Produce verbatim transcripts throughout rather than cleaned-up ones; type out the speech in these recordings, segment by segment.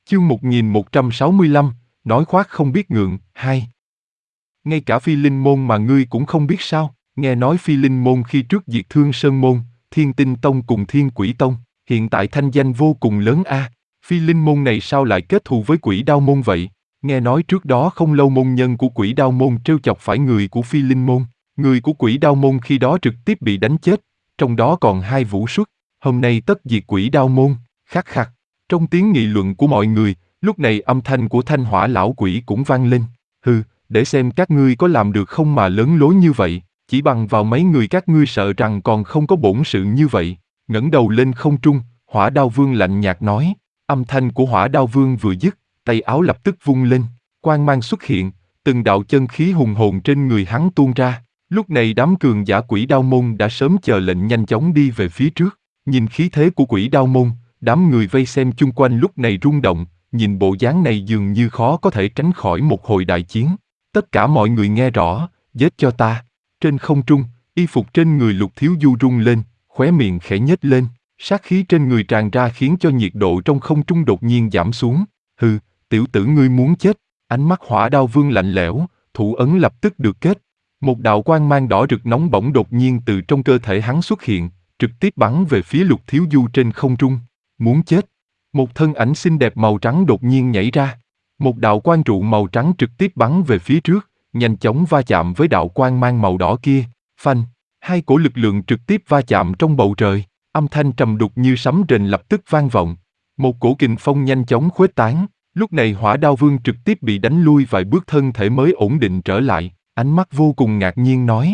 Chương một nghìn một trăm sáu mươi lăm, nói khoác không biết ngượng, hai. Ngay cả Phi Linh Môn mà ngươi cũng không biết sao? Nghe nói Phi Linh Môn khi trước diệt Thương Sơn Môn, Thiên Tinh Tông cùng Thiên Quỷ Tông, hiện tại thanh danh vô cùng lớn a. À. Phi Linh Môn này sao lại kết thù với Quỷ Đao Môn vậy? Nghe nói trước đó không lâu môn nhân của Quỷ Đao Môn trêu chọc phải người của Phi Linh Môn, người của Quỷ Đao Môn khi đó trực tiếp bị đánh chết, trong đó còn hai vũ xuất, hôm nay tất diệt Quỷ Đao Môn, khắc khắc. Trong tiếng nghị luận của mọi người, lúc này âm thanh của Thanh Hỏa lão quỷ cũng vang lên. Hừ, để xem các ngươi có làm được không mà lớn lối như vậy, chỉ bằng vào mấy người các ngươi sợ rằng còn không có bổn sự như vậy. Ngẩng đầu lên không trung, Hỏa Đao Vương lạnh nhạt nói. Âm thanh của Hỏa Đao Vương vừa dứt, tay áo lập tức vung lên, quang mang xuất hiện, từng đạo chân khí hùng hồn trên người hắn tuôn ra. Lúc này đám cường giả Quỷ Đao Môn đã sớm chờ lệnh nhanh chóng đi về phía trước. Nhìn khí thế của Quỷ Đao Môn, đám người vây xem chung quanh lúc này rung động, nhìn bộ dáng này dường như khó có thể tránh khỏi một hồi đại chiến. Tất cả mọi người nghe rõ, giết cho ta. Trên không trung, y phục trên người Lục Thiếu Du rung lên, khóe miệng khẽ nhếch lên, sát khí trên người tràn ra khiến cho nhiệt độ trong không trung đột nhiên giảm xuống. Hừ, tiểu tử ngươi muốn chết. Ánh mắt Hỏa Đao Vương lạnh lẽo, thủ ấn lập tức được kết. Một đạo quang mang đỏ rực nóng bỏng đột nhiên từ trong cơ thể hắn xuất hiện, trực tiếp bắn về phía Lục Thiếu Du trên không trung. Muốn chết. Một thân ảnh xinh đẹp màu trắng đột nhiên nhảy ra. Một đạo quang trụ màu trắng trực tiếp bắn về phía trước, nhanh chóng va chạm với đạo quang mang màu đỏ kia. Phanh, hai cổ lực lượng trực tiếp va chạm trong bầu trời. Âm thanh trầm đục như sấm rền lập tức vang vọng. Một cổ kình phong nhanh chóng khuếch tán. Lúc này Hỏa Đao Vương trực tiếp bị đánh lui vài bước, thân thể mới ổn định trở lại. Ánh mắt vô cùng ngạc nhiên nói.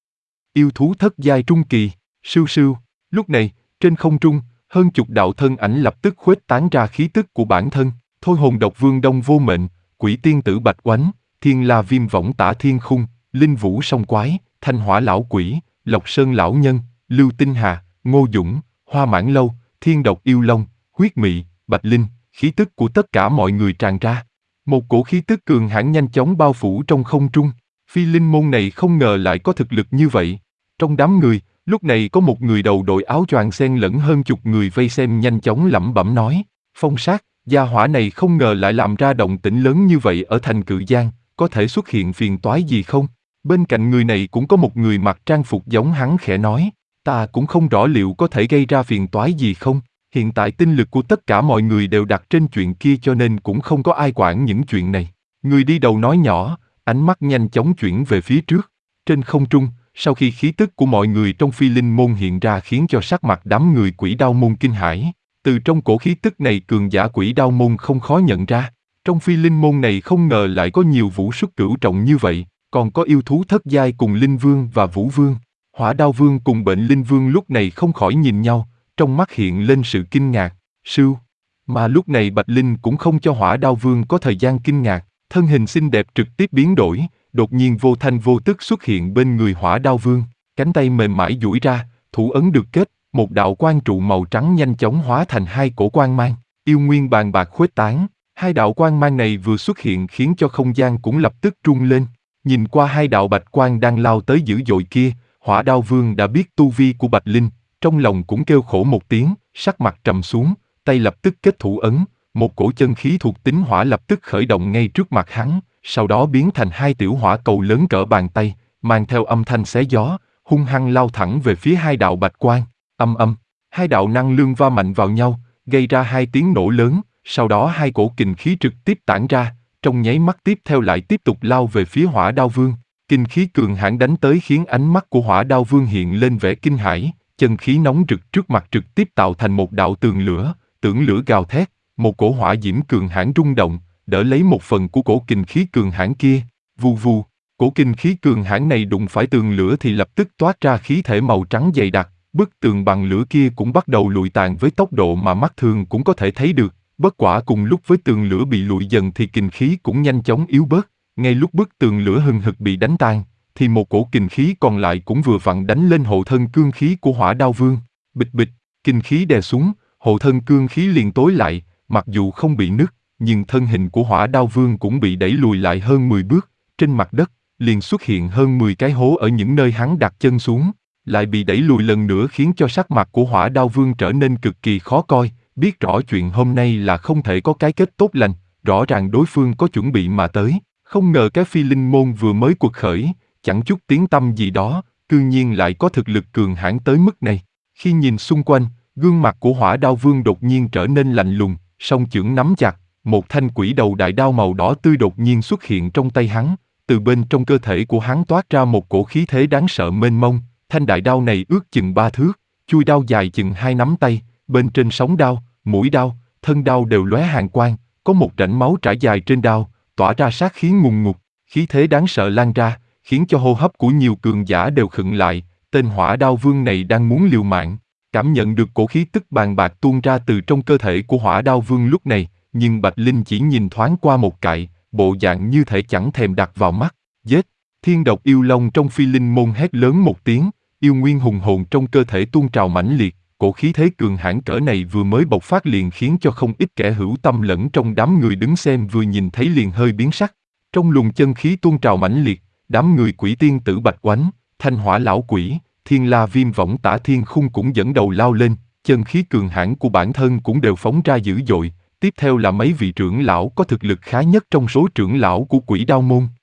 Yêu thú thất giai trung kỳ, sưu sưu. Lúc này, trên không trung, hơn chục đạo thân ảnh lập tức khuếch tán ra khí tức của bản thân. Thôi Hồn Độc Vương Đông Vô Mệnh, Quỷ Tiên Tử Bạch Oánh, Thiên La Viêm Võng Tả Thiên Khung, Linh Vũ Song Quái, Thanh Hỏa Lão Quỷ, Lộc Sơn Lão Nhân, Lưu Tinh Hà, Ngô Dũng, Hoa Mãn Lâu, Thiên Độc Yêu Long, Huyết Mị, Bạch Linh. Khí tức của tất cả mọi người tràn ra. Một cổ khí tức cường hãn nhanh chóng bao phủ trong không trung. Phi Linh Môn này không ngờ lại có thực lực như vậy. Trong đám người, lúc này có một người đầu đội áo choàng xen lẫn hơn chục người vây xem nhanh chóng lẩm bẩm nói. Phong Sát, gia hỏa này không ngờ lại làm ra động tĩnh lớn như vậy ở thành Cự Giang, có thể xuất hiện phiền toái gì không? Bên cạnh người này cũng có một người mặc trang phục giống hắn khẽ nói. Ta cũng không rõ liệu có thể gây ra phiền toái gì không? Hiện tại tinh lực của tất cả mọi người đều đặt trên chuyện kia cho nên cũng không có ai quản những chuyện này. Người đi đầu nói nhỏ, ánh mắt nhanh chóng chuyển về phía trước. Trên không trung, sau khi khí tức của mọi người trong Phi Linh Môn hiện ra khiến cho sắc mặt đám người Quỷ Đao Môn kinh hãi. Từ trong cổ khí tức này cường giả Quỷ Đao Môn không khó nhận ra. Trong Phi Linh Môn này không ngờ lại có nhiều vũ xuất cửu trọng như vậy, còn có yêu thú thất giai cùng Linh Vương và Vũ Vương. Hỏa Đao Vương cùng Bệnh Linh Vương lúc này không khỏi nhìn nhau, trong mắt hiện lên sự kinh ngạc. Sưu. Mà lúc này Bạch Linh cũng không cho Hỏa Đao Vương có thời gian kinh ngạc, thân hình xinh đẹp trực tiếp biến đổi, đột nhiên vô thanh vô tức xuất hiện bên người Hỏa Đao Vương, cánh tay mềm mại duỗi ra, thủ ấn được kết, một đạo quang trụ màu trắng nhanh chóng hóa thành hai cổ quang mang, yêu nguyên bàn bạc khuếch tán. Hai đạo quang mang này vừa xuất hiện khiến cho không gian cũng lập tức rung lên. Nhìn qua hai đạo bạch quang đang lao tới dữ dội kia, Hỏa Đao Vương đã biết tu vi của Bạch Linh, trong lòng cũng kêu khổ một tiếng, sắc mặt trầm xuống, tay lập tức kết thủ ấn, một cổ chân khí thuộc tính hỏa lập tức khởi động ngay trước mặt hắn, sau đó biến thành hai tiểu hỏa cầu lớn cỡ bàn tay, mang theo âm thanh xé gió, hung hăng lao thẳng về phía hai đạo bạch quang. Âm âm, hai đạo năng lượng va mạnh vào nhau, gây ra hai tiếng nổ lớn, sau đó hai cổ kình khí trực tiếp tản ra, trong nháy mắt tiếp theo lại tiếp tục lao về phía Hỏa Đao Vương. Kinh khí cường hãn đánh tới khiến ánh mắt của Hỏa Đao Vương hiện lên vẻ kinh hãi, chân khí nóng rực trước mặt trực tiếp tạo thành một đạo tường lửa, tường lửa gào thét, một cổ hỏa diễm cường hãn rung động, đỡ lấy một phần của cổ kình khí cường hãn kia. Vù vù, cổ kình khí cường hãn này đụng phải tường lửa thì lập tức toát ra khí thể màu trắng dày đặc, bức tường bằng lửa kia cũng bắt đầu lụi tàn với tốc độ mà mắt thường cũng có thể thấy được. Bất quả cùng lúc với tường lửa bị lụi dần thì kình khí cũng nhanh chóng yếu bớt, ngay lúc bức tường lửa hừng hực bị đánh tan, thì một cổ kình khí còn lại cũng vừa vặn đánh lên hộ thân cương khí của Hỏa Đao Vương. Bịch bịch, kình khí đè xuống, hộ thân cương khí liền tối lại, mặc dù không bị nứt, nhưng thân hình của Hỏa Đao Vương cũng bị đẩy lùi lại hơn mười bước, trên mặt đất liền xuất hiện hơn mười cái hố ở những nơi hắn đặt chân xuống, lại bị đẩy lùi lần nữa khiến cho sắc mặt của Hỏa Đao Vương trở nên cực kỳ khó coi, biết rõ chuyện hôm nay là không thể có cái kết tốt lành, rõ ràng đối phương có chuẩn bị mà tới, không ngờ cái Phi Linh môn vừa mới quật khởi, chẳng chút tiếng tăm gì đó, cư nhiên lại có thực lực cường hãn tới mức này. Khi nhìn xung quanh, gương mặt của Hỏa Đao Vương đột nhiên trở nên lạnh lùng, song chưởng nắm chặt, một thanh quỷ đầu đại đao màu đỏ tươi đột nhiên xuất hiện trong tay hắn, từ bên trong cơ thể của hắn toát ra một cổ khí thế đáng sợ mênh mông, thanh đại đao này ước chừng ba thước, chuôi đao dài chừng hai nắm tay, bên trên sóng đao, mũi đao, thân đao đều lóe hàn quang, có một rãnh máu trải dài trên đao, tỏa ra sát khí ngùng ngục, khí thế đáng sợ lan ra, khiến cho hô hấp của nhiều cường giả đều khựng lại, tên Hỏa Đao Vương này đang muốn liều mạng. Cảm nhận được cổ khí tức bàn bạc tuôn ra từ trong cơ thể của Hỏa Đao Vương lúc này, nhưng Bạch Linh chỉ nhìn thoáng qua một cại, bộ dạng như thể chẳng thèm đặt vào mắt. Giết! Thiên độc yêu long trong Phi Linh môn hét lớn một tiếng, yêu nguyên hùng hồn trong cơ thể tuôn trào mãnh liệt, cổ khí thế cường hãn cỡ này vừa mới bộc phát liền khiến cho không ít kẻ hữu tâm lẫn trong đám người đứng xem vừa nhìn thấy liền hơi biến sắc. Trong luồng chân khí tuôn trào mãnh liệt, đám người Quỷ Tiên Tử Bạch Oánh, Thanh Hỏa Lão Quỷ, Thiên La Viêm Võng Tả Thiên Khung cũng dẫn đầu lao lên, chân khí cường hãn của bản thân cũng đều phóng ra dữ dội, tiếp theo là mấy vị trưởng lão có thực lực khá nhất trong số trưởng lão của Quỷ Đao môn.